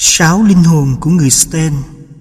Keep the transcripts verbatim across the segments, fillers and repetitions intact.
Sáu linh hồn của người Stein.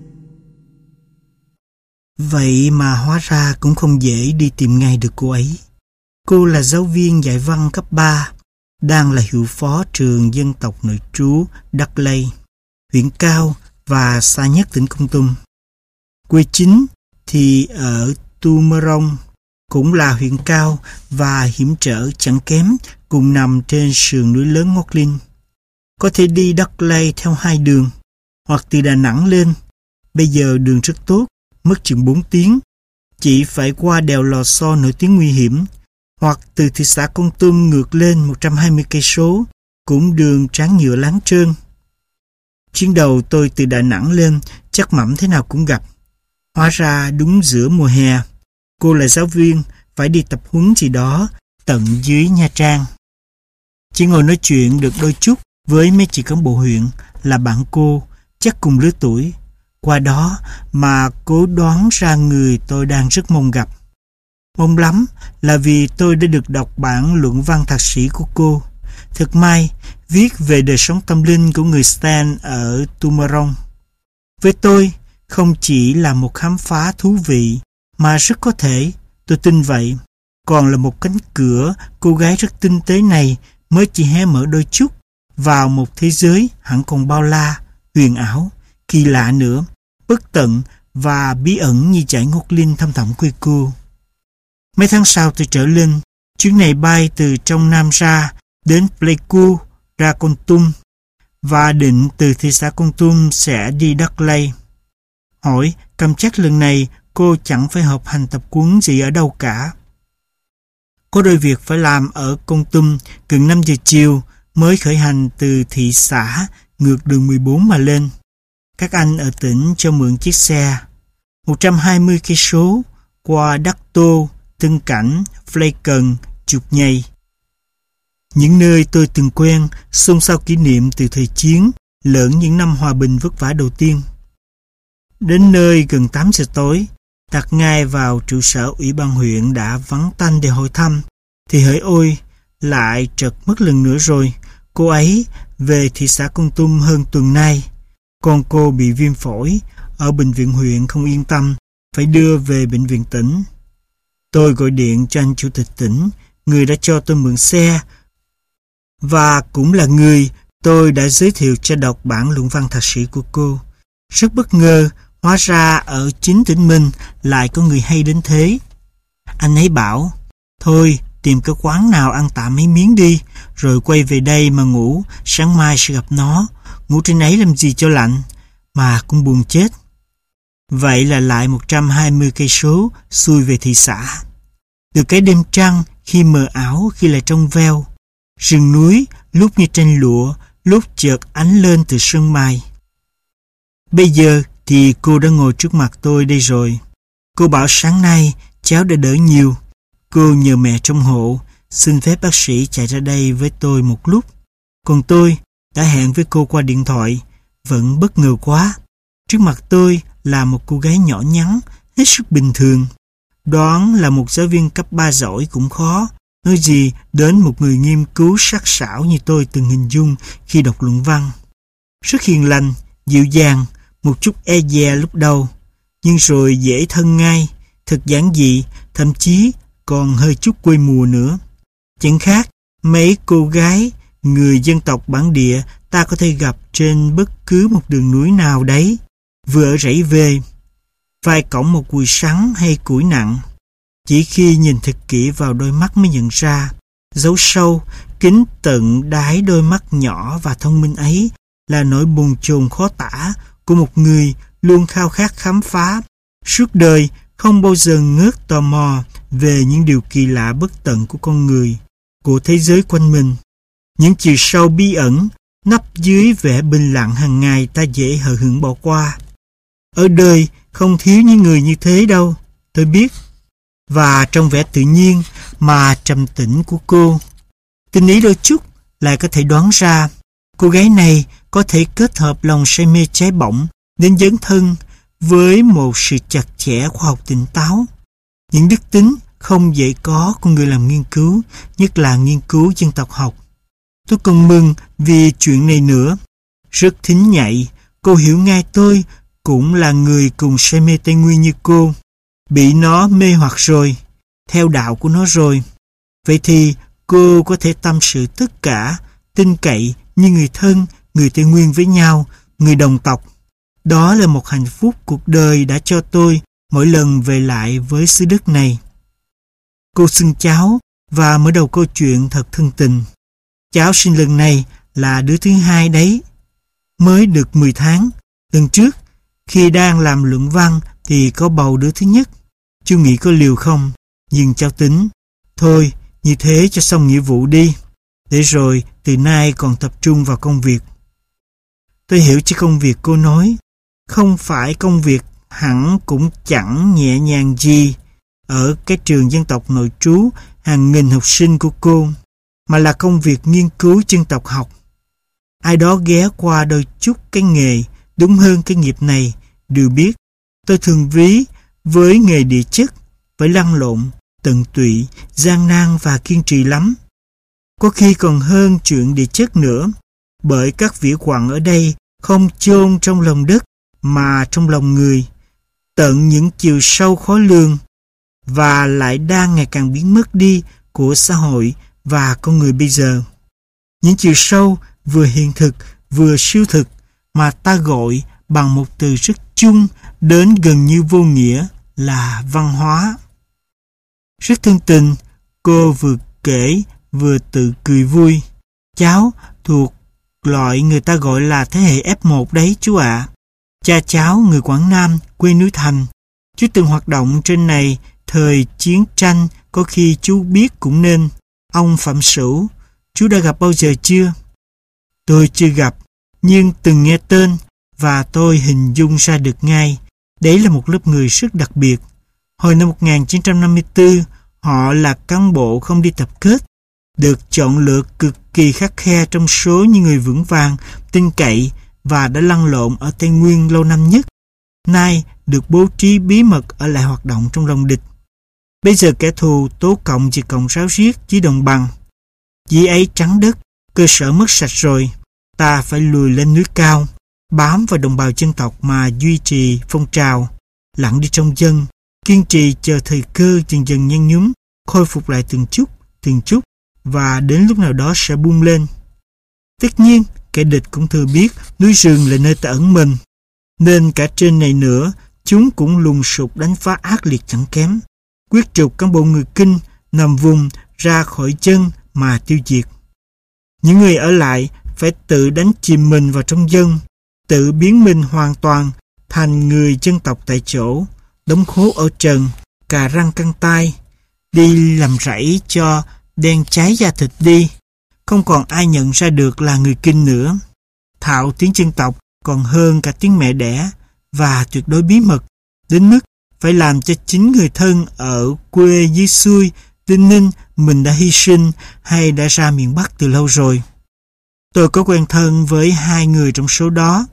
Vậy mà hóa ra cũng không dễ đi tìm ngay được cô ấy. Cô là giáo viên dạy văn cấp ba, đang là hiệu phó trường dân tộc nội trú Đắc Lây, huyện cao và xa nhất tỉnh Kon Tum. Quê chính thì ở Tumorong, cũng là huyện cao và hiểm trở chẳng kém, cùng nằm trên sườn núi lớn Ngọc Linh. Có thể đi Đắc Lây theo hai đường, hoặc từ Đà Nẵng lên. Bây giờ đường rất tốt, mất chừng bốn tiếng. Chỉ phải qua đèo Lò Xo nổi tiếng nguy hiểm, hoặc từ thị xã Kon Tum ngược lên một trăm hai mươi cây số, cũng đường tráng nhựa láng trơn. Chuyến đầu tôi từ Đà Nẵng lên, chắc mẩm thế nào cũng gặp. Hóa ra đúng giữa mùa hè, cô là giáo viên, phải đi tập huấn gì đó tận dưới Nha Trang. Chỉ ngồi nói chuyện được đôi chút với mấy chị cán bộ huyện là bạn cô, chắc cùng lứa tuổi. Qua đó mà cố đoán ra người tôi đang rất mong gặp. Mong lắm là vì tôi đã được đọc bản luận văn thạc sĩ của cô. Thật may, viết về đời sống tâm linh của người Stein ở Tumorong. Với tôi, không chỉ là một khám phá thú vị, mà rất có thể, tôi tin vậy, còn là một cánh cửa cô gái rất tinh tế này mới chỉ hé mở đôi chút vào một thế giới hẳn còn bao la, huyền ảo, kỳ lạ nữa, bất tận và bí ẩn như dải Ngọc Linh thăm thẳm quê cô. Mấy tháng sau tôi trở lên, chuyến này bay từ trong Nam ra đến Pleiku, ra Kon Tum, và định từ thị xã Kon Tum sẽ đi Đắc Lây. Hỏi, cầm chắc lần này cô chẳng phải học hành tập huấn gì ở đâu cả. Có đôi việc phải làm ở Kon Tum, gần năm giờ chiều mới khởi hành từ thị xã ngược đường mười bốn mà lên. Các anh ở tỉnh cho mượn chiếc xe một trăm hai mươi cây số qua Đắc Tô, Tân Cảnh, Flecken, Chụp Nhây. Những nơi tôi từng quen, xôn xao kỷ niệm từ thời chiến, lẫn những năm hòa bình vất vả đầu tiên. Đến nơi gần tám giờ tối, đặt ngay vào trụ sở ủy ban huyện đã vắng tanh để hỏi thăm, thì hỡi ôi, lại trật mất lần nữa rồi. Cô ấy về thị xã Kon Tum hơn tuần nay. Con cô bị viêm phổi, ở bệnh viện huyện không yên tâm, phải đưa về bệnh viện tỉnh. Tôi gọi điện cho anh chủ tịch tỉnh, người đã cho tôi mượn xe, và cũng là người tôi đã giới thiệu cho đọc bản luận văn thạc sĩ của cô. Rất bất ngờ, hóa ra ở chính tỉnh mình lại có người hay đến thế. Anh ấy bảo, thôi tìm cái quán nào ăn tạm mấy miếng đi, rồi quay về đây mà ngủ, sáng mai sẽ gặp nó. Ngủ trên ấy làm gì cho lạnh, mà cũng buồn chết. Vậy là lại một trăm hai mươi cây số xuôi về thị xã. Từ cái đêm trăng, khi mờ ảo, khi lại trong veo. Rừng núi lúc như tranh lụa, lúc chợt ánh lên từ sương mai. Bây giờ thì cô đã ngồi trước mặt tôi đây rồi. Cô bảo sáng nay cháu đã đỡ nhiều. Cô nhờ mẹ trong hộ, xin phép bác sĩ chạy ra đây với tôi một lúc. Còn tôi đã hẹn với cô qua điện thoại, vẫn bất ngờ quá. Trước mặt tôi là một cô gái nhỏ nhắn, hết sức bình thường. Đoán là một giáo viên cấp ba giỏi cũng khó, nói gì đến một người nghiên cứu sắc sảo như tôi từng hình dung khi đọc luận văn. Rất hiền lành, dịu dàng, một chút e dè lúc đầu, nhưng rồi dễ thân ngay, thật giản dị, thậm chí còn hơi chút quê mùa nữa. Chẳng khác mấy cô gái người dân tộc bản địa ta có thể gặp trên bất cứ một đường núi nào đấy, vừa ở rẫy về, vai cõng một cùi sắn hay củi nặng. Chỉ khi nhìn thật kỹ vào đôi mắt mới nhận ra, dấu sâu, kín tận đáy đôi mắt nhỏ và thông minh ấy là nỗi bồn chồn khó tả của một người luôn khao khát khám phá, suốt đời không bao giờ ngớt tò mò về những điều kỳ lạ bất tận của con người, của thế giới quanh mình. Những chiều sâu bí ẩn nấp dưới vẻ bình lặng hàng ngày ta dễ hờ hững bỏ qua. Ở đời không thiếu những người như thế đâu, tôi biết. Và trong vẻ tự nhiên mà trầm tĩnh của cô, tinh ý đôi chút lại có thể đoán ra cô gái này có thể kết hợp lòng say mê cháy bỏng đến dấn thân với một sự chặt chẽ khoa học tỉnh táo. Những đức tính không dễ có của người làm nghiên cứu, nhất là nghiên cứu dân tộc học. Tôi còn mừng vì chuyện này nữa. rất thính nhạy. Cô hiểu ngay tôi cũng là người cùng say mê Tây Nguyên như cô. Bị nó mê hoặc rồi, theo đạo của nó rồi. Vậy thì cô có thể tâm sự tất cả, tin cậy như người thân, người Tây Nguyên với nhau, người đồng tộc. Đó là một hạnh phúc cuộc đời đã cho tôi mỗi lần về lại với xứ đất này. Cô xưng cháu và mở đầu câu chuyện thật thân tình. Cháu sinh lần này là đứa thứ hai đấy. Mới được mười tháng. Lần trước, khi đang làm luận văn thì có bầu đứa thứ nhất. Chú nghĩ có liều không? Nhưng cháu tính. Thôi, như thế cho xong nghĩa vụ đi. Để rồi từ nay còn tập trung vào công việc. Tôi hiểu chứ công việc cô nói. Không phải công việc hẳn cũng chẳng nhẹ nhàng gì ở cái trường dân tộc nội trú hàng nghìn học sinh của cô, mà là công việc nghiên cứu dân tộc học. Ai đó ghé qua đôi chút cái nghề, đúng hơn cái nghiệp này, đều biết tôi thường ví với nghề địa chất, phải lăn lộn, tận tụy, gian nan và kiên trì lắm. Có khi còn hơn chuyện địa chất nữa, bởi các vỉa quặng ở đây không chôn trong lòng đất mà trong lòng người, tận những chiều sâu khó lường và lại đang ngày càng biến mất đi của xã hội và con người bây giờ. Những chiều sâu vừa hiện thực vừa siêu thực mà ta gọi bằng một từ rất chung đến gần như vô nghĩa là văn hóa. Rất thân tình, cô vừa kể vừa tự cười vui. Cháu thuộc loại người ta gọi là thế hệ ép một đấy chú ạ. À. Cha cháu người Quảng Nam, quê núi Thành. Chú từng hoạt động trên này thời chiến tranh, có khi chú biết cũng nên. Ông Phạm Sửu, chú đã gặp bao giờ chưa? Tôi chưa gặp, nhưng từng nghe tên và tôi hình dung ra được ngay. Đấy là một lớp người rất đặc biệt. Hồi năm một nghìn chín trăm năm mươi tư, họ là cán bộ không đi tập kết, được chọn lựa cực kỳ khắt khe trong số những người vững vàng, tin cậy và đã lăn lộn ở Tây Nguyên lâu năm nhất. Nay được bố trí bí mật ở lại hoạt động trong lòng địch. Bây giờ kẻ thù tố cộng chỉ cộng ráo riết chỉ đồng bằng. Dĩ ấy trắng đất, cơ sở mất sạch rồi. Ta phải lùi lên núi cao, bám vào đồng bào dân tộc mà duy trì phong trào, lặn đi trong dân, kiên trì chờ thời cơ dần dần nhân nhúm, khôi phục lại từng chút, từng chút, và đến lúc nào đó sẽ bung lên. Tất nhiên, kẻ địch cũng thừa biết núi rừng là nơi ta ẩn mình, nên cả trên này nữa, chúng cũng lùng sục đánh phá ác liệt chẳng kém, quyết trục cán bộ người Kinh nằm vùng ra khỏi chân mà tiêu diệt. Những người ở lại phải tự đánh chìm mình vào trong dân, tự biến mình hoàn toàn thành người dân tộc tại chỗ, đóng khố ở trần, cà răng căng tay, đi làm rẫy cho đen cháy da thịt đi, không còn ai nhận ra được là người Kinh nữa. Thạo tiếng dân tộc còn hơn cả tiếng mẹ đẻ và tuyệt đối bí mật, đến mức phải làm cho chính người thân ở quê dưới xuôi tin ninh mình đã hy sinh hay đã ra miền Bắc từ lâu rồi. Tôi có quen thân với hai người trong số đó,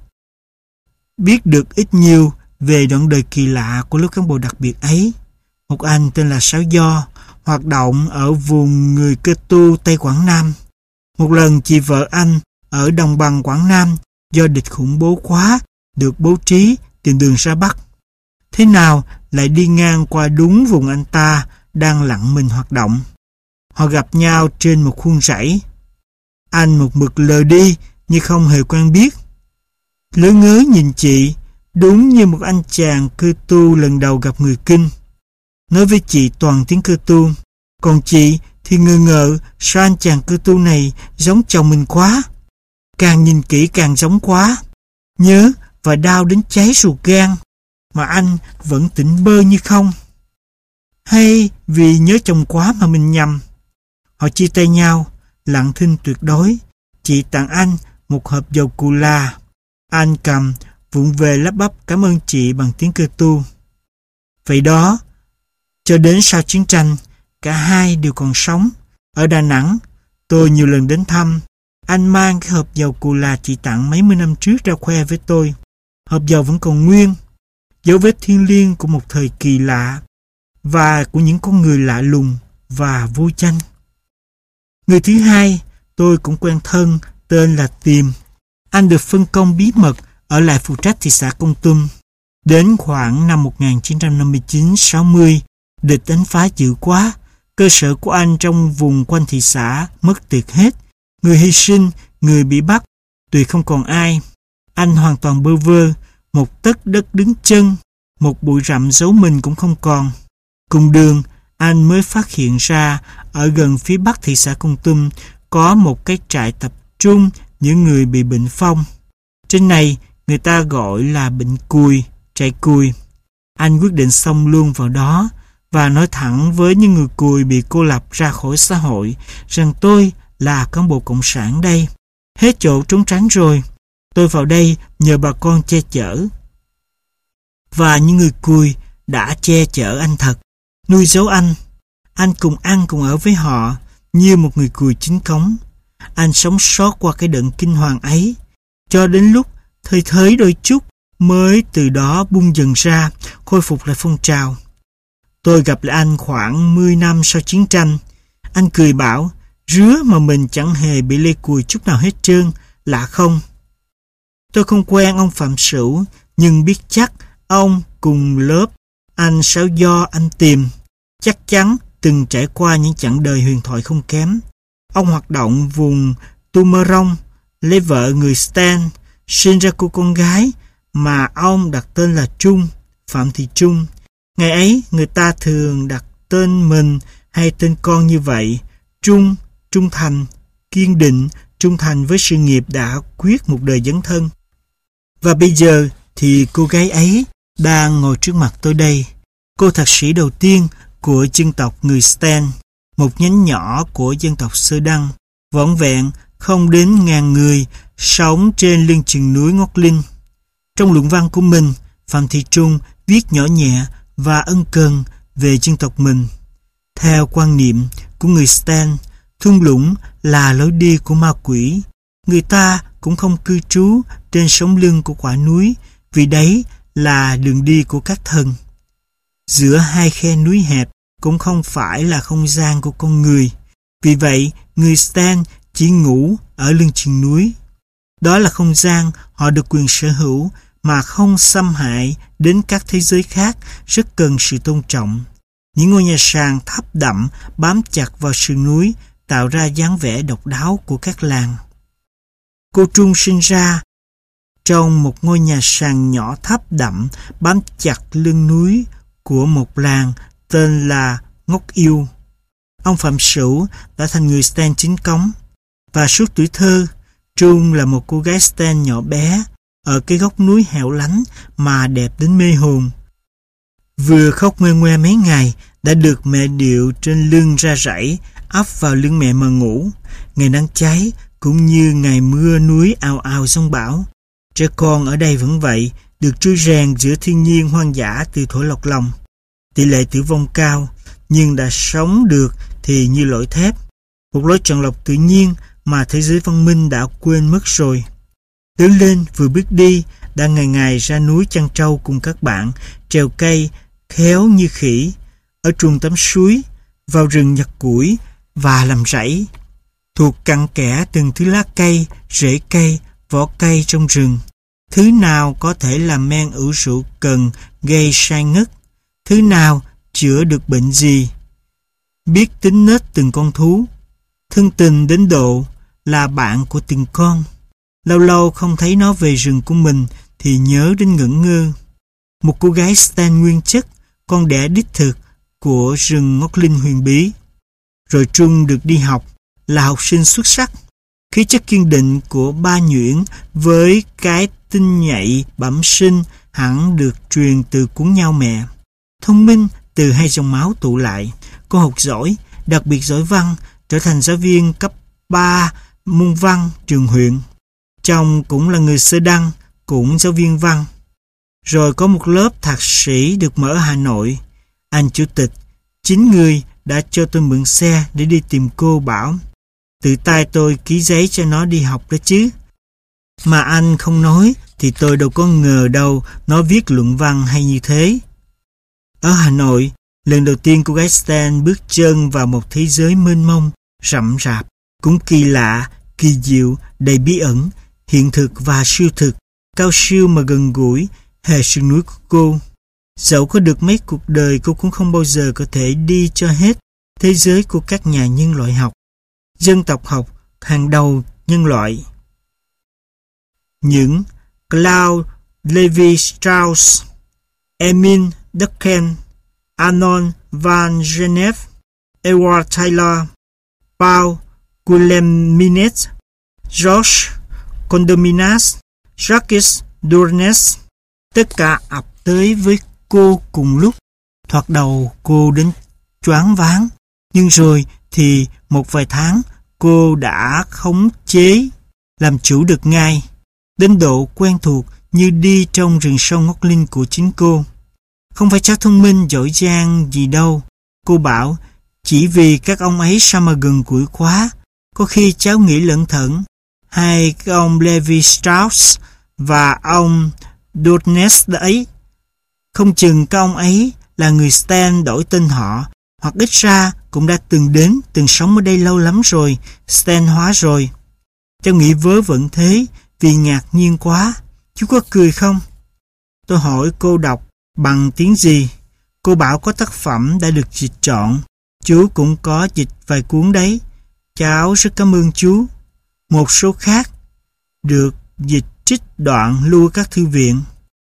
biết được ít nhiều về đoạn đời kỳ lạ của lớp cán bộ đặc biệt ấy. Một anh tên là Sáu Do, hoạt động ở vùng người Cơ Tu Tây Quảng Nam. Một lần chị vợ anh ở đồng bằng Quảng Nam do địch khủng bố quá, được bố trí tìm đường ra Bắc. Thế nào lại đi ngang qua đúng vùng anh ta đang lặng mình hoạt động. Họ gặp nhau trên một khuôn rẫy. Anh một mực lờ đi như không hề quen biết. Lớ ngớ nhìn chị, đúng như một anh chàng Cơ Tu lần đầu gặp người Kinh. Nói với chị toàn tiếng Cơ Tu, còn chị thì ngờ ngợ sao anh chàng Cơ Tu này giống chồng mình quá. Càng nhìn kỹ càng giống quá. Nhớ và đau đến cháy ruột gan, mà anh vẫn tỉnh bơ như không. Hay vì nhớ chồng quá mà mình nhầm. Họ chia tay nhau, lặng thinh tuyệt đối. Chị tặng anh một hộp dầu cù la. Anh cầm, vụng về lắp bắp cảm ơn chị bằng tiếng Cơ Tu. Vậy đó, cho đến sau chiến tranh, cả hai đều còn sống. Ở Đà Nẵng, tôi nhiều lần đến thăm. Anh mang cái hộp dầu cù la chị tặng mấy mươi năm trước ra khoe với tôi. Hộp dầu vẫn còn nguyên, dấu vết thiêng liêng của một thời kỳ lạ và của những con người lạ lùng và vô danh. Người thứ hai tôi cũng quen thân, tên là Tiềm. Anh được phân công bí mật ở lại phụ trách thị xã Kon Tum. Đến khoảng năm một nghìn chín trăm năm mươi chín sáu mươi, địch đánh phá dữ quá. Cơ sở của anh trong vùng quanh thị xã mất tuyệt hết. Người hy sinh, người bị bắt, tuyệt không còn ai. Anh hoàn toàn bơ vơ, một tấc đất đứng chân, một bụi rậm giấu mình cũng không còn. Cùng đường, anh mới phát hiện ra ở gần phía bắc thị xã Kon Tum có một cái trại tập trung những người bị bệnh phong. Trên này người ta gọi là bệnh cùi, trại cùi. Anh quyết định xông luôn vào đó và nói thẳng với những người cùi bị cô lập ra khỏi xã hội rằng tôi là cán bộ cộng sản đây. Hết chỗ trốn tránh rồi. Tôi vào đây nhờ bà con che chở. Và những người cùi đã che chở anh thật, nuôi giấu anh. Anh cùng ăn cùng ở với họ như một người cùi chính cống. Anh sống sót qua cái đợt kinh hoàng ấy, cho đến lúc thơi thới đôi chút mới từ đó bung dần ra, khôi phục lại phong trào. Tôi gặp lại anh khoảng mười năm sau chiến tranh. Anh cười bảo, rứa mà mình chẳng hề bị lây cùi chút nào hết trơn, lạ không? Tôi không quen ông Phạm Sửu, nhưng biết chắc ông cùng lớp anh Sáu Do anh tìm, chắc chắn từng trải qua những chặng đời huyền thoại không kém. Ông hoạt động vùng Tumorong, lấy vợ người Stan, sinh ra cô con gái mà ông đặt tên là Trung, Phạm Thị Trung. Ngày ấy người ta thường đặt tên mình hay tên con như vậy: Trung, trung thành, kiên định, trung thành với sự nghiệp đã quyết một đời dấn thân. Và bây giờ thì cô gái ấy đang ngồi trước mặt tôi đây. Cô thạc sĩ đầu tiên của dân tộc người Stan, một nhánh nhỏ của dân tộc Sơ Đăng, vỏn vẹn không đến ngàn người, sống trên lưng chừng núi Ngóc Linh. Trong luận văn của mình, Phạm Thị Trung viết nhỏ nhẹ và ân cần về dân tộc mình. Theo quan niệm của người Stan, thung lũng là lối đi của ma quỷ. Người ta cũng không cư trú trên sống lưng của quả núi, vì đấy là đường đi của các thần. Giữa hai khe núi hẹp cũng không phải là không gian của con người. Vì vậy, người Stan chỉ ngủ ở lưng chừng núi. Đó là không gian họ được quyền sở hữu mà không xâm hại đến các thế giới khác, rất cần sự tôn trọng. Những ngôi nhà sàn thấp đậm bám chặt vào sườn núi tạo ra dáng vẻ độc đáo của các làng. Cô Trung sinh ra trong một ngôi nhà sàn nhỏ thấp đậm bám chặt lưng núi của một làng tên là Ngóc Yêu. Ông Phạm Sửu đã thành người Stan chính cống, và suốt tuổi thơ, Trung là một cô gái Stan nhỏ bé ở cái góc núi hẻo lánh mà đẹp đến mê hồn. Vừa khóc ngoe ngoe mấy ngày đã được mẹ điệu trên lưng ra rẫy, ấp vào lưng mẹ mà ngủ. Ngày nắng cháy cũng như ngày mưa núi ào ào giông bão, trẻ con ở đây vẫn vậy, được trui rèn giữa thiên nhiên hoang dã từ thuở lọt lòng. Tỷ lệ tử vong cao, nhưng đã sống được thì như lỗi thép, một lối chọn lọc tự nhiên mà thế giới văn minh đã quên mất rồi. Lớn lên vừa bước đi đã ngày ngày ra núi chăn trâu cùng các bạn, trèo cây khéo như khỉ, ở truồng tắm suối, vào rừng nhặt củi và làm rẫy, thuộc cặn kẽ từng thứ lá cây, rễ cây, vỏ cây trong rừng. Thứ nào có thể làm men ủ rượu cần gây sai ngất, thứ nào chữa được bệnh gì. Biết tính nết từng con thú, thân tình đến độ là bạn của từng con. Lâu lâu không thấy nó về rừng của mình thì nhớ đến ngẩn ngơ. Một cô gái Stan nguyên chất, con đẻ đích thực của rừng Ngóc Linh huyền bí. Rồi Trung được đi học, là học sinh xuất sắc. Khí chất kiên định của ba Nhuyễn với cái tinh nhạy bẩm sinh hẳn được truyền từ cuốn nhau mẹ. Thông minh từ hai dòng máu tụ lại, cô học giỏi, đặc biệt giỏi văn, trở thành giáo viên cấp ba môn văn trường huyện. Chồng cũng là người Sơ Đăng, cũng giáo viên văn. Rồi có một lớp thạc sĩ được mở ở Hà Nội. Anh chủ tịch, chính người đã cho tôi mượn xe để đi tìm cô, bảo tự tay tôi ký giấy cho nó đi học đó chứ. Mà anh không nói thì tôi đâu có ngờ đâu nó viết luận văn hay như thế. Ở Hà Nội, lần đầu tiên cô gái Stan bước chân vào một thế giới mênh mông, rậm rạp, cũng kỳ lạ, kỳ diệu, đầy bí ẩn, hiện thực và siêu thực, cao siêu mà gần gũi, hề sườn núi của cô. Dẫu có được mấy cuộc đời, cô cũng không bao giờ có thể đi cho hết thế giới của các nhà nhân loại học, dân tộc học hàng đầu nhân loại. Những Claude Lévi-Strauss, Emile Durkheim, Arnold van Gennep, Edward Taylor, Paul Guilleminot, Georges Condominas, Jacques Dornes, tất cả ập tới với cô cùng lúc. Thoạt đầu cô đến choáng váng, nhưng rồi thì một vài tháng cô đã khống chế, làm chủ được ngay, đến độ quen thuộc như đi trong rừng sâu ngóc linh của chính cô. Không phải cháu thông minh giỏi giang gì đâu, cô bảo, chỉ vì các ông ấy sao mà gần gũi quá. Có khi cháu nghĩ lẩn thẩn, hai cái ông Lévi-Strauss và ông Dornes ấy, không chừng các ông ấy là người Stan đổi tên họ, hoặc ít ra cũng đã từng đến, từng sống ở đây lâu lắm rồi, Stan hóa rồi. Cháu nghĩ vớ vẩn thế vì ngạc nhiên quá. Chú có cười không? Tôi hỏi cô đọc bằng tiếng gì. Cô bảo có tác phẩm đã được dịch trọn. Chú cũng có dịch vài cuốn đấy. Cháu rất cảm ơn chú. Một số khác được dịch trích đoạn lưu các thư viện.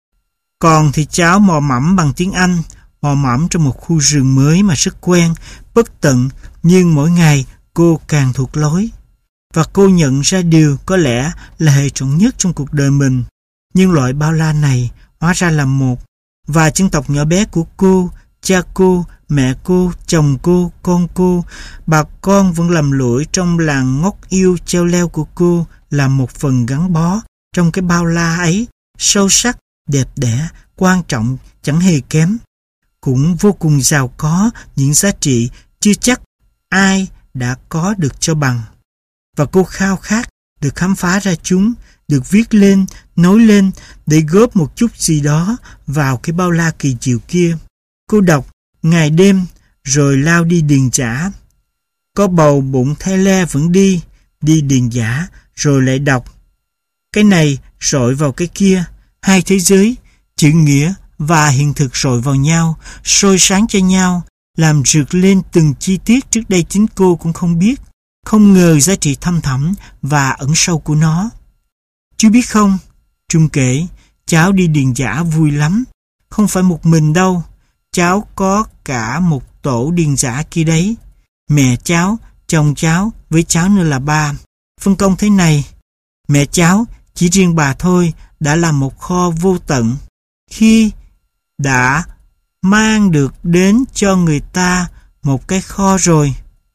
Còn thì cháu mò mẫm bằng tiếng Anh, mò mẫm trong một khu rừng mới mà rất quen, bất tận, nhưng mỗi ngày cô càng thuộc lối. Và cô nhận ra điều có lẽ là hệ trọng nhất trong cuộc đời mình. Nhưng loại bao la này hóa ra là một, và dân tộc nhỏ bé của cô, cha cô, mẹ cô, chồng cô, con cô, bà con vẫn lầm lũi trong làng ngóc yêu treo leo của cô là một phần gắn bó trong cái bao la ấy, sâu sắc, đẹp đẽ, quan trọng, chẳng hề kém. Cũng vô cùng giàu có những giá trị chưa chắc ai đã có được cho bằng. Và cô khao khát được khám phá ra chúng, được viết lên, nói lên để góp một chút gì đó vào cái bao la kỳ diệu kia. Cô đọc ngày đêm rồi lao đi điền dã. Có bầu bụng the le vẫn đi, đi điền dã rồi lại đọc. Cái này rọi vào cái kia, hai thế giới, chữ nghĩa và hiện thực rọi vào nhau, soi sáng cho nhau, làm rực lên từng chi tiết trước đây chính cô cũng không biết, không ngờ giá trị thâm thẳm và ẩn sâu của nó. Chú biết không, Trung kể, cháu đi điền dã vui lắm, không phải một mình đâu, cháu có cả một tổ điền dã kia đấy. Mẹ cháu, chồng cháu, với cháu nữa là ba. Phân công thế này, mẹ cháu, chỉ riêng bà thôi, đã là một kho vô tận. Khi đã mang được đến cho người ta một cái kho rồi,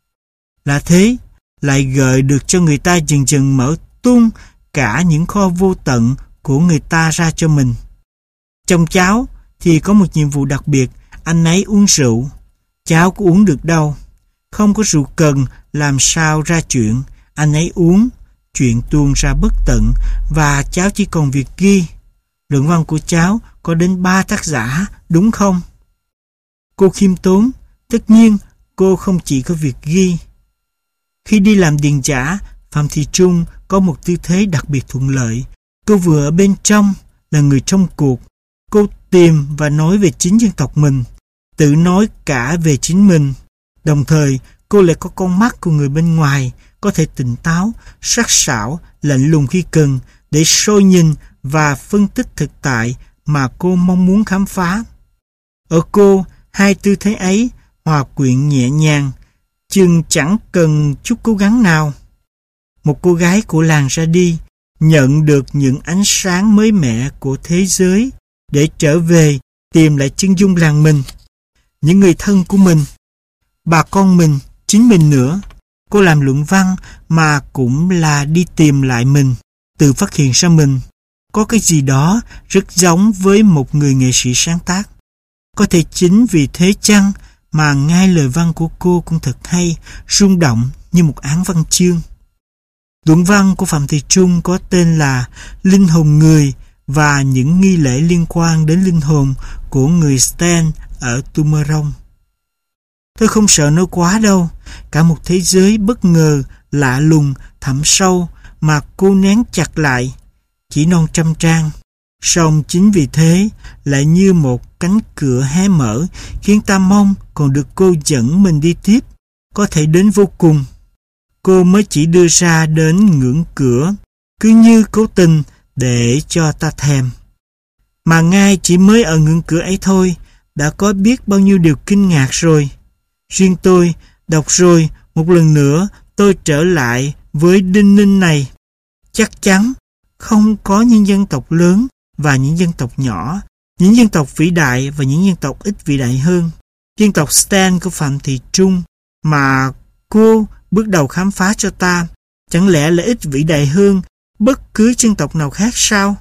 là thế, lại gợi được cho người ta dần dần mở tung cả những kho vô tận của người ta ra cho mình. Chồng cháu thì có một nhiệm vụ đặc biệt, anh ấy uống rượu. Cháu có uống được đâu. Không có rượu cần làm sao ra chuyện. Anh ấy uống, chuyện tuôn ra bất tận, và cháu chỉ còn việc ghi. Luận văn của cháu có đến ba tác giả, đúng không? Cô khiêm tốn, tất nhiên cô không chỉ có việc ghi. Khi đi làm điền dã, Phạm Thị Trung có một tư thế đặc biệt thuận lợi. Cô vừa ở bên trong, là người trong cuộc. Cô tìm và nói về chính dân tộc mình, tự nói cả về chính mình. Đồng thời, cô lại có con mắt của người bên ngoài, có thể tỉnh táo, sắc sảo, lạnh lùng khi cần, để soi nhìn và phân tích thực tại mà cô mong muốn khám phá. Ở cô, hai tư thế ấy hòa quyện nhẹ nhàng, chừng chẳng cần chút cố gắng nào. Một cô gái của làng ra đi, nhận được những ánh sáng mới mẻ của thế giới để trở về tìm lại chân dung làng mình, những người thân của mình, bà con mình, chính mình nữa. Cô làm luận văn mà cũng là đi tìm lại mình, tự phát hiện ra mình. Có cái gì đó rất giống với một người nghệ sĩ sáng tác. Có thể chính vì thế chăng mà ngay lời văn của cô cũng thật hay, rung động như một án văn chương. Luận văn của Phạm Thị Trung có tên là Linh hồn người và những nghi lễ liên quan đến linh hồn của người Stan ở Tumorong. Tôi không sợ nó quá đâu, cả một thế giới bất ngờ, lạ lùng, thẳm sâu mà cô nén chặt lại, chỉ non trăm trang. Song chính vì thế lại như một cánh cửa hé mở, khiến ta mong còn được cô dẫn mình đi tiếp, có thể đến vô cùng. Cô mới chỉ đưa ra đến ngưỡng cửa, cứ như cố tình để cho ta thèm. Mà ngay chỉ mới ở ngưỡng cửa ấy thôi, đã có biết bao nhiêu điều kinh ngạc rồi. Riêng tôi, đọc rồi, một lần nữa tôi trở lại với đinh ninh này. Chắc chắn không có những dân tộc lớn và những dân tộc nhỏ, những dân tộc vĩ đại và những dân tộc ít vĩ đại hơn. Dân tộc Stan của Phạm Thị Trung mà cô bước đầu khám phá cho ta, chẳng lẽ là ít vĩ đại hơn bất cứ dân tộc nào khác sao?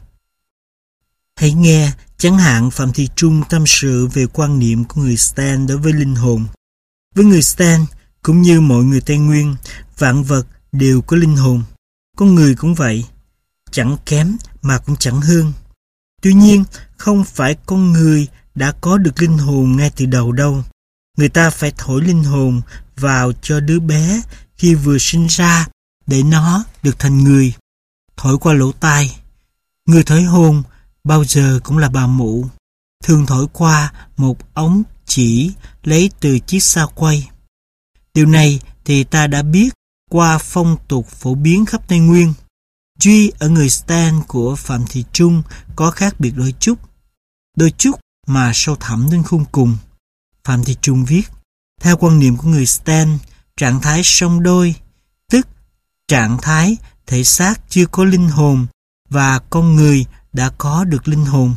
Hãy nghe chẳng hạn Phạm Thị Trung tâm sự về quan niệm của người Stan đối với linh hồn. Với người Stan, cũng như mọi người Tây Nguyên, vạn vật đều có linh hồn. Con người cũng vậy, chẳng kém mà cũng chẳng hơn. Tuy nhiên, không phải con người đã có được linh hồn ngay từ đầu đâu. Người ta phải thổi linh hồn vào cho đứa bé khi vừa sinh ra để nó được thành người. Thổi qua lỗ tai. Người thổi hồn bao giờ cũng là bà mụ, thường thổi qua một ống chỉ lấy từ chiếc sao quay. Điều này thì ta đã biết qua phong tục phổ biến khắp Tây Nguyên. Duy ở người Stan của Phạm Thị Trung có khác biệt đôi chút, đôi chút mà sâu thẳm đến khôn cùng. Phạm Thị Trung viết, theo quan niệm của người Stan, trạng thái song đôi, tức trạng thái thể xác chưa có linh hồn và con người đã có được linh hồn.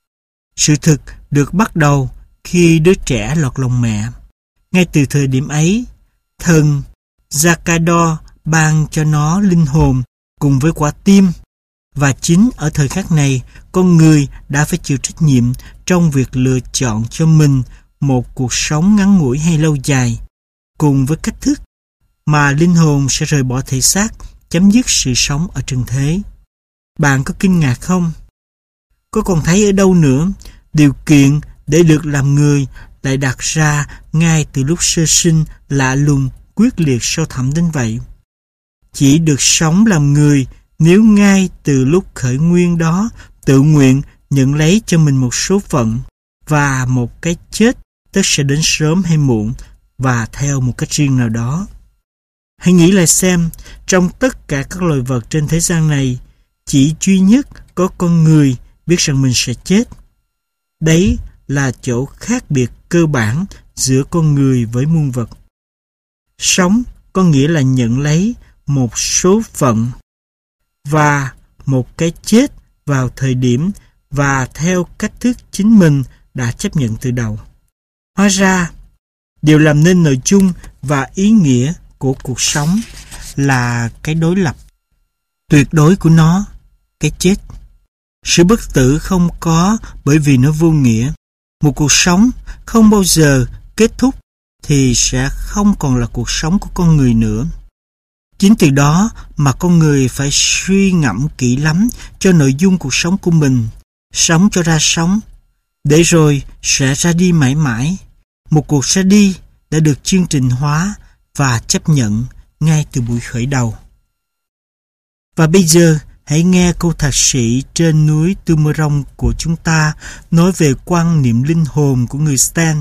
Sự thực được bắt đầu khi đứa trẻ lọt lòng mẹ. Ngay từ thời điểm ấy, thần Zakador ban cho nó linh hồn cùng với quả tim, và chính ở thời khắc này, con người đã phải chịu trách nhiệm trong việc lựa chọn cho mình một cuộc sống ngắn ngủi hay lâu dài, cùng với cách thức mà linh hồn sẽ rời bỏ thể xác, chấm dứt sự sống ở trần thế. Bạn có kinh ngạc không? Có còn thấy ở đâu nữa điều kiện để được làm người lại đặt ra ngay từ lúc sơ sinh, lạ lùng, quyết liệt, sâu thẳm đến vậy? Chỉ được sống làm người nếu ngay từ lúc khởi nguyên đó tự nguyện nhận lấy cho mình một số phận và một cái chết tất sẽ đến sớm hay muộn và theo một cách riêng nào đó. Hãy nghĩ lại xem, trong tất cả các loài vật trên thế gian này, chỉ duy nhất có con người biết rằng mình sẽ chết. Đấy là chỗ khác biệt cơ bản giữa con người với muôn vật. Sống có nghĩa là nhận lấy một số phận và một cái chết vào thời điểm và theo cách thức chính mình đã chấp nhận từ đầu. Hóa ra, điều làm nên nội dung và ý nghĩa của cuộc sống là cái đối lập tuyệt đối của nó, cái chết. Sự bất tử không có bởi vì nó vô nghĩa. Một cuộc sống không bao giờ kết thúc thì sẽ không còn là cuộc sống của con người nữa. Chính từ đó mà con người phải suy ngẫm kỹ lắm cho nội dung cuộc sống của mình, sống cho ra sống, để rồi sẽ ra đi mãi mãi. Một cuộc ra đi đã được chương trình hóa và chấp nhận ngay từ buổi khởi đầu. Và bây giờ, hãy nghe cô thạc sĩ trên núi Tumorong của chúng ta nói về quan niệm linh hồn của người Stan.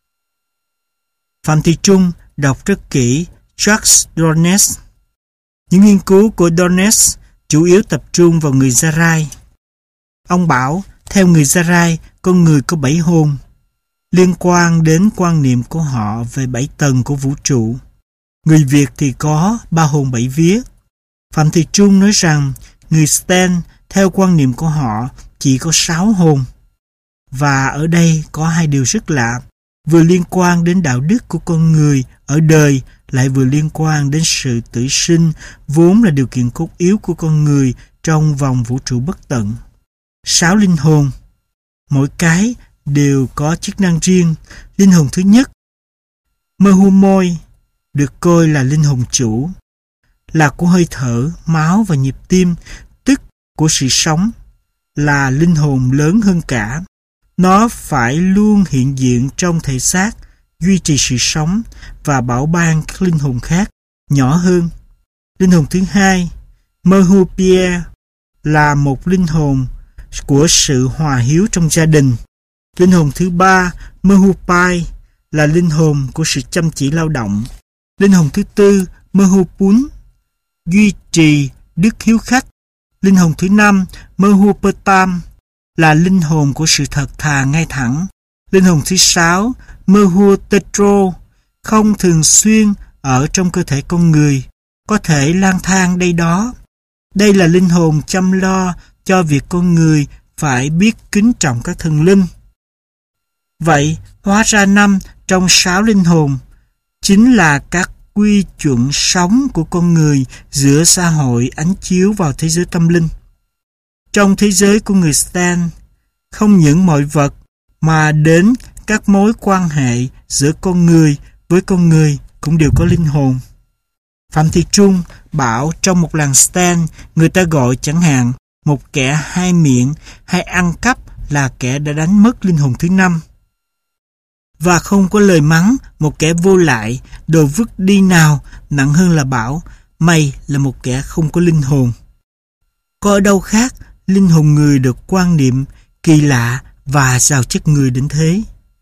Phạm Thị Trung đọc rất kỹ Jacques Dornes. Những nghiên cứu của Dornes chủ yếu tập trung vào người Gia Rai. Ông bảo, theo người Gia Rai, con người có bảy hồn, liên quan đến quan niệm của họ về bảy tầng của vũ trụ. Người Việt thì có ba hồn bảy vía. Phạm Thị Trung nói rằng người Stan theo quan niệm của họ chỉ có sáu hồn. Và ở đây có hai điều rất lạ, vừa liên quan đến đạo đức của con người ở đời, lại vừa liên quan đến sự tử sinh, vốn là điều kiện cốt yếu của con người trong vòng vũ trụ bất tận. Sáu linh hồn, mỗi cái đều có chức năng riêng. Linh hồn thứ nhất, Mehumoi, được coi là linh hồn chủ, là của hơi thở, máu và nhịp tim, tức của sự sống, là linh hồn lớn hơn cả. Nó phải luôn hiện diện trong thể xác, duy trì sự sống và bảo ban các linh hồn khác, nhỏ hơn. Linh hồn thứ hai, Mahupia là một linh hồn của sự hòa hiếu trong gia đình. Linh hồn thứ ba, Mahupai, là linh hồn của sự chăm chỉ lao động. Linh hồn thứ tư, Mahupun, duy trì đức hiếu khách. Linh hồn thứ năm, Mahupatam, là linh hồn của sự thật thà ngay thẳng. Linh hồn thứ sáu, Mahutetro, không thường xuyên ở trong cơ thể con người, có thể lang thang đây đó. Đây là linh hồn chăm lo cho việc con người phải biết kính trọng các thần linh. Vậy, hóa ra năm trong sáu linh hồn chính là các quy chuẩn sống của con người giữa xã hội ánh chiếu vào thế giới tâm linh. Trong thế giới của người Stan, không những mọi vật mà đến các mối quan hệ giữa con người với con người cũng đều có linh hồn. Phạm Thị Trung bảo trong một làng Stan, người ta gọi chẳng hạn một kẻ hai miệng hay ăn cắp là kẻ đã đánh mất linh hồn thứ năm. Và không có lời mắng một kẻ vô lại, đồ vứt đi nào, nặng hơn là bảo mày là một kẻ không có linh hồn. Có ở đâu khác linh hồn người được quan niệm kỳ lạ và giàu chất người đến thế.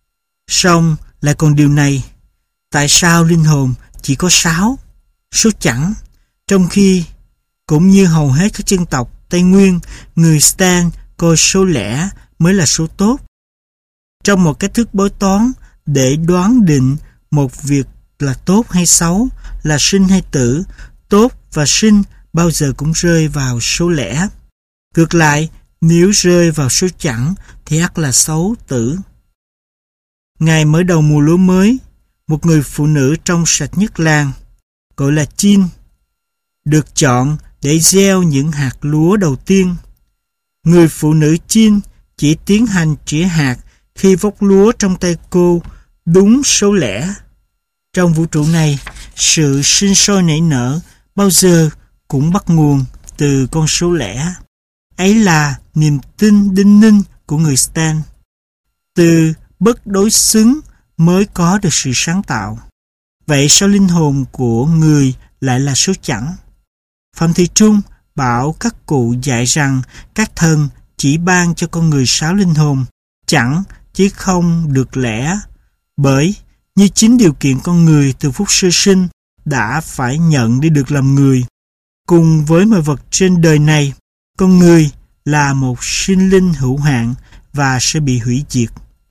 Song lại còn điều này, tại sao linh hồn chỉ có sáu, số chẵn, trong khi cũng như hầu hết các dân tộc Tây Nguyên, người Stan coi số lẻ mới là số tốt. Trong một cách thức bói toán để đoán định một việc là tốt hay xấu, là sinh hay tử, tốt và sinh bao giờ cũng rơi vào số lẻ. Ngược lại, nếu rơi vào số chẵn thì ắt là xấu tử. Ngày mở đầu mùa lúa mới, một người phụ nữ trong sạch nhất làng, gọi là Chin, được chọn để gieo những hạt lúa đầu tiên. Người phụ nữ Chin chỉ tiến hành trĩa hạt khi vốc lúa trong tay cô đúng số lẻ. Trong vũ trụ này, sự sinh sôi nảy nở bao giờ cũng bắt nguồn từ con số lẻ. Ấy là niềm tin đinh ninh của người Stan. Từ bất đối xứng mới có được sự sáng tạo. Vậy sao linh hồn của người lại là số chẵn? Phạm Thị Trung bảo các cụ dạy rằng các thần chỉ ban cho con người sáu linh hồn, chẵn chứ không được lẻ, bởi như chính điều kiện con người từ phút sơ sinh đã phải nhận để được làm người. Cùng với mọi vật trên đời này, con người là một sinh linh hữu hạn và sẽ bị hủy diệt.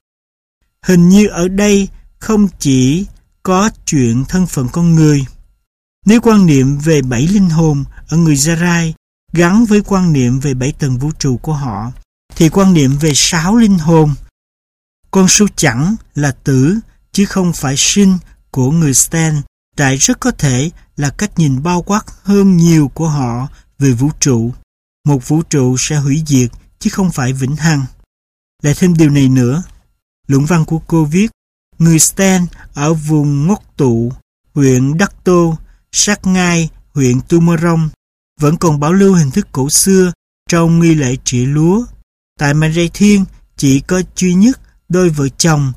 Hình như ở đây không chỉ có chuyện thân phận con người. Nếu quan niệm về bảy linh hồn ở người Gia Rai gắn với quan niệm về bảy tầng vũ trụ của họ, thì quan niệm về sáu linh hồn, con số chẵn là tử chứ không phải sinh của người Stan, lại rất có thể là cách nhìn bao quát hơn nhiều của họ về vũ trụ. Một vũ trụ sẽ hủy diệt chứ không phải vĩnh hằng. Lại thêm điều này nữa, luận văn của cô viết, người Stan ở vùng Ngốc Tụ, huyện Đắc Tô, sát ngay huyện Tumorong, vẫn còn bảo lưu hình thức cổ xưa trong nghi lễ trĩa lúa. Tại Mạn Rây Thiên chỉ có duy nhất đôi vợ chồng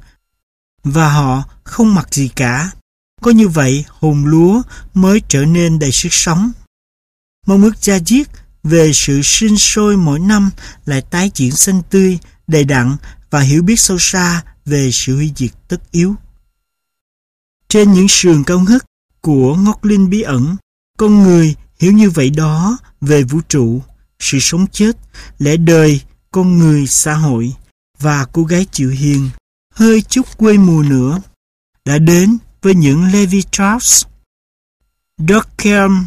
và họ không mặc gì cả. Có như vậy hồn lúa mới trở nên đầy sức sống. Mong ước cha diết về sự sinh sôi mỗi năm lại tái diễn xanh tươi, đầy đặn và hiểu biết sâu xa về sự hủy diệt tất yếu. Trên những sườn cao ngất của ngóc linh bí ẩn, con người hiểu như vậy đó về vũ trụ, sự sống chết, lẽ đời, con người, xã hội và cô gái chịu hiền, hơi chút quê mùa nữa, đã đến với những Levi Strauss, Durkheim,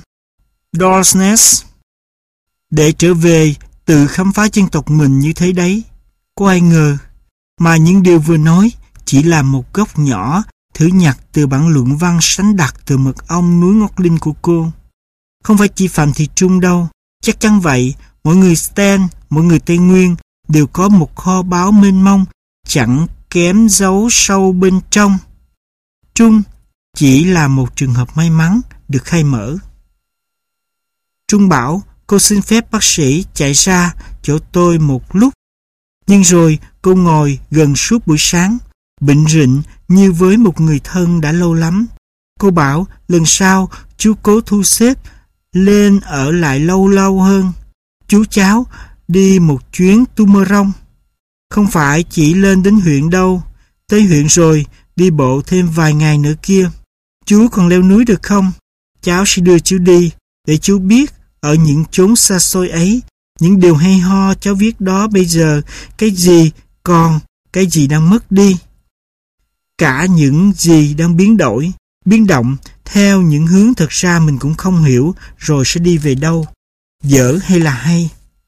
Dawes để trở về tự khám phá dân tộc mình như thế đấy. Có ai ngờ mà những điều vừa nói chỉ là một góc nhỏ thử nhặt từ bản luận văn sánh đặc từ mật ong núi Ngọc Linh của cô. Không phải chỉ Phạm Thị Trung đâu, chắc chắn vậy, mỗi người Stan, mỗi người Tây Nguyên đều có một kho báu mênh mông, chẳng kém giấu sâu bên trong. Trung chỉ là một trường hợp may mắn được khai mở. Trung bảo, cô xin phép bác sĩ chạy ra chỗ tôi một lúc. Nhưng rồi cô ngồi gần suốt buổi sáng, bệnh rịnh như với một người thân đã lâu lắm. Cô bảo lần sau chú cố thu xếp lên ở lại lâu lâu hơn. Chú cháu đi một chuyến Tumorong. Không phải chỉ lên đến huyện đâu. Tới huyện rồi, đi bộ thêm vài ngày nữa kia. Chú còn leo núi được không? Cháu sẽ đưa chú đi, để chú biết ở những chốn xa xôi ấy, những điều hay ho cháu viết đó bây giờ, cái gì còn, cái gì đang mất đi. Cả những gì đang biến đổi, biến động, theo những hướng thật ra mình cũng không hiểu, rồi sẽ đi về đâu, dở hay là hay.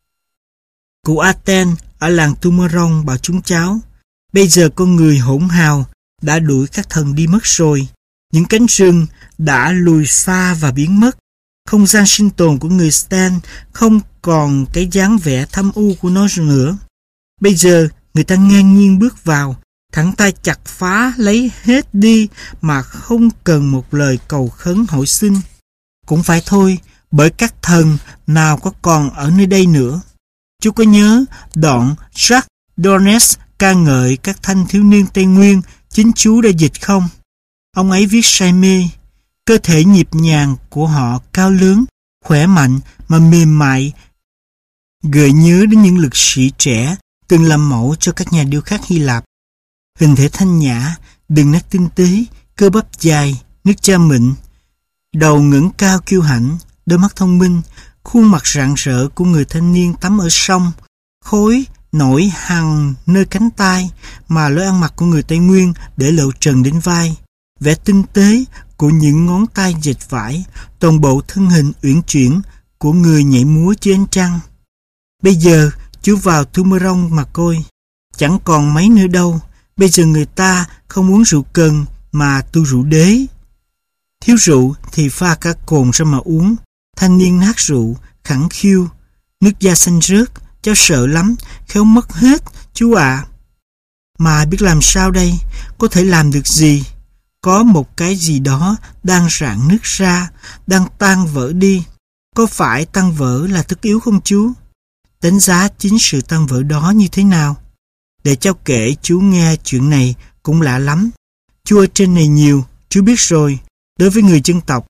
Cụ Aten ở làng Tumorong bảo chúng cháu, bây giờ con người hỗn hào đã đuổi các thần đi mất rồi, những cánh rừng đã lùi xa và biến mất, không gian sinh tồn của người Stan không còn cái dáng vẻ thâm u của nó nữa. Bây giờ người ta ngang nhiên bước vào, thẳng tay chặt phá lấy hết đi mà không cần một lời cầu khấn hỏi xin. Cũng phải thôi, bởi các thần nào có còn ở nơi đây nữa. Chú có nhớ đoạn Jacques Dornes ca ngợi các thanh thiếu niên Tây Nguyên chính chú đã dịch không? Ông ấy viết say mê, cơ thể nhịp nhàng của họ cao lớn, khỏe mạnh mà mềm mại, gợi nhớ đến những lực sĩ trẻ từng làm mẫu cho các nhà điêu khắc Hy Lạp. Hình thể thanh nhã, đường nét tinh tế, cơ bắp dài, nước da mịn, đầu ngẩng cao kiêu hãnh, đôi mắt thông minh, khuôn mặt rạng rỡ của người thanh niên tắm ở sông, khối nổi hằn nơi cánh tay mà lối ăn mặc của người Tây Nguyên để lộ trần đến vai, vẻ tinh tế của những ngón tay dệt vải, toàn bộ thân hình uyển chuyển của người nhảy múa dưới ánh trăng. Bây giờ chú vào Tumorong mà coi, chẳng còn mấy nữa đâu. Bây giờ người ta không uống rượu cần mà tu rượu đế. Thiếu rượu thì pha cả cồn ra mà uống. Thanh niên nát rượu, khẳng khiu, nước da xanh rớt, cháu sợ lắm, khéo mất hết, chú ạ. À. Mà biết làm sao đây, có thể làm được gì? Có một cái gì đó đang rạn nứt ra, đang tan vỡ đi. Có phải tan vỡ là tất yếu không chú? Đánh giá chính sự tan vỡ đó như thế nào? Để cháu kể chú nghe chuyện này cũng lạ lắm. Chú ở trên này nhiều, chú biết rồi, đối với người dân tộc.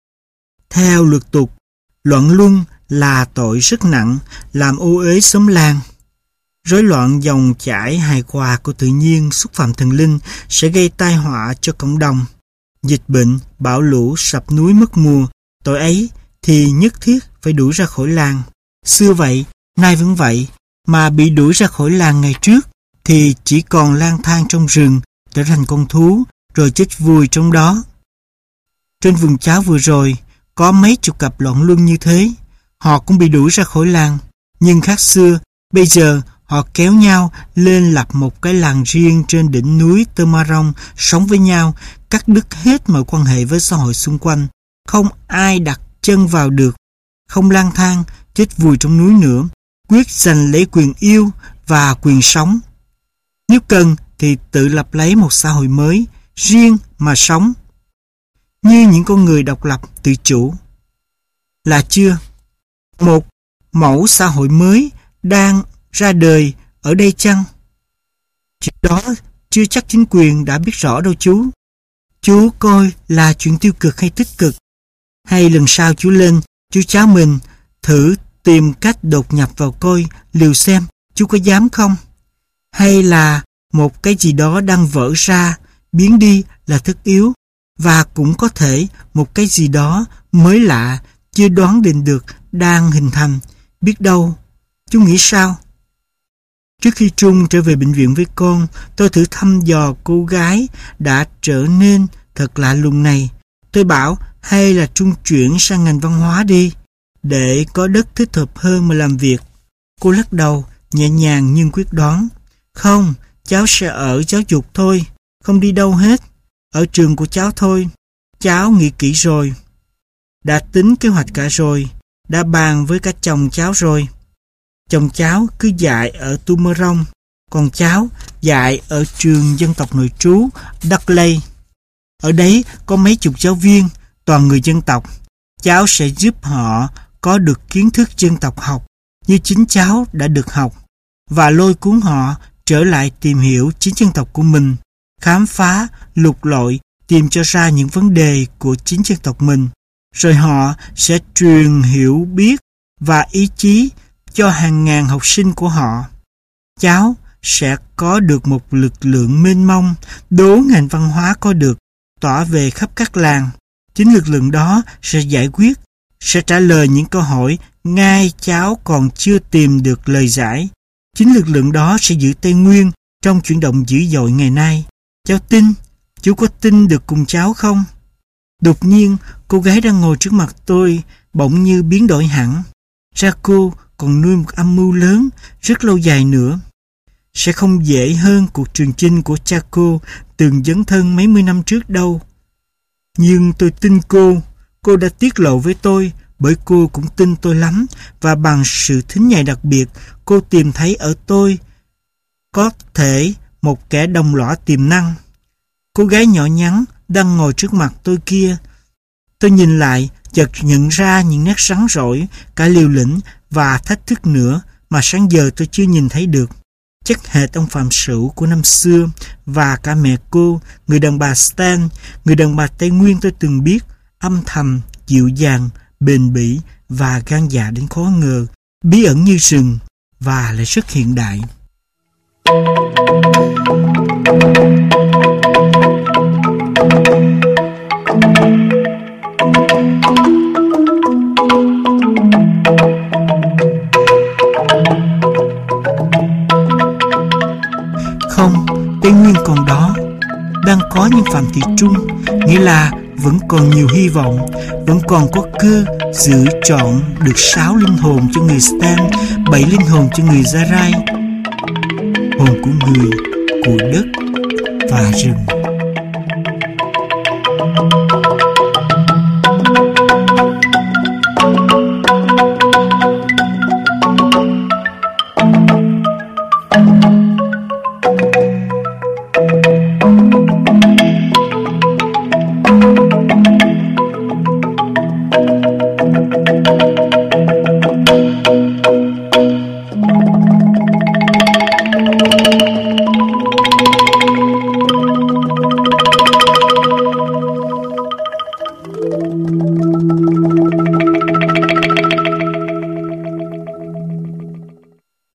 Theo luật tục, loạn luân là tội rất nặng, làm ô uế xóm làng. Rối loạn dòng chảy hài hòa của tự nhiên xúc phạm thần linh sẽ gây tai họa cho cộng đồng. Dịch bệnh, bão lũ, sập núi mất mùa, tội ấy thì nhất thiết phải đuổi ra khỏi làng. Xưa vậy, nay vẫn vậy, mà bị đuổi ra khỏi làng ngày trước thì chỉ còn lang thang trong rừng, trở thành con thú, rồi chết vùi trong đó. Trên vườn cháo vừa rồi, có mấy chục cặp loạn luân như thế. Họ cũng bị đuổi ra khỏi làng, nhưng khác xưa, bây giờ họ kéo nhau lên lập một cái làng riêng trên đỉnh núi Tumorong, sống với nhau, cắt đứt hết mọi quan hệ với xã hội xung quanh. Không ai đặt chân vào được, không lang thang, chết vùi trong núi nữa, quyết giành lấy quyền yêu và quyền sống. Nếu cần thì tự lập lấy một xã hội mới, riêng mà sống, như những con người độc lập, tự chủ. Là chưa? Một mẫu xã hội mới đang ra đời ở đây chăng? Chuyện đó chưa chắc chính quyền đã biết rõ đâu chú. Chú coi là chuyện tiêu cực hay tích cực. Hay lần sau chú lên, chú cháu mình thử tìm cách đột nhập vào coi, liều xem chú có dám không? Hay là một cái gì đó đang vỡ ra, biến đi là tất yếu, và cũng có thể một cái gì đó mới lạ, chưa đoán định được đang hình thành, biết đâu. Chú nghĩ sao? Trước khi Trung trở về bệnh viện với con, tôi thử thăm dò cô gái đã trở nên thật lạ lùng này. Tôi bảo hay là Trung chuyển sang ngành văn hóa đi, để có đất thích hợp hơn mà làm việc. Cô lắc đầu, nhẹ nhàng nhưng quyết đoán. Không, cháu sẽ ở giáo dục thôi, không đi đâu hết. Ở trường của cháu thôi. Cháu nghĩ kỹ rồi. Đã tính kế hoạch cả rồi, đã bàn với cả chồng cháu rồi. Chồng cháu cứ dạy ở Tumorong, còn cháu dạy ở trường dân tộc nội trú Dudley. Ở đấy có mấy chục giáo viên, toàn người dân tộc. Cháu sẽ giúp họ có được kiến thức dân tộc học như chính cháu đã được học, và lôi cuốn họ trở lại tìm hiểu chính dân tộc của mình, khám phá, lục lọi, tìm cho ra những vấn đề của chính dân tộc mình, rồi họ sẽ truyền hiểu biết và ý chí cho hàng ngàn học sinh của họ. Cháu sẽ có được một lực lượng mênh mông, đố ngành văn hóa có được, tỏa về khắp các làng. Chính lực lượng đó sẽ giải quyết, sẽ trả lời những câu hỏi ngay cháu còn chưa tìm được lời giải. Chính lực lượng đó sẽ giữ Tây Nguyên trong chuyển động dữ dội ngày nay. Cháu tin, chú có tin được cùng cháu không? Đột nhiên, cô gái đang ngồi trước mặt tôi bỗng như biến đổi hẳn. Ra cô còn nuôi một âm mưu lớn, rất lâu dài nữa. Sẽ không dễ hơn cuộc truyền chinh của cha cô từng dấn thân mấy mươi năm trước đâu. Nhưng tôi tin cô, cô đã tiết lộ với tôi, bởi cô cũng tin tôi lắm, và bằng sự thính nhạy đặc biệt, cô tìm thấy ở tôi có thể một kẻ đồng lõa tiềm năng. Cô gái nhỏ nhắn đang ngồi trước mặt tôi kia. Tôi nhìn lại, chợt nhận ra những nét rắn rỏi, cả liều lĩnh và thách thức nữa mà sáng giờ tôi chưa nhìn thấy được. Chắc hệt ông Phạm Sửu của năm xưa, và cả mẹ cô, người đàn bà Stan, người đàn bà Tây Nguyên tôi từng biết, âm thầm, dịu dàng, bền bỉ và gan dạ đến khó ngờ, bí ẩn như rừng và lại rất hiện đại. Không, Tây Nguyên còn đó, đang có những Phạm Thị Trung, nghĩa là vẫn còn nhiều hy vọng, vẫn còn có cơ giữ chọn được sáu linh hồn cho người Stan, bảy linh hồn cho người Gia Rai, hồn của người, của đất và rừng.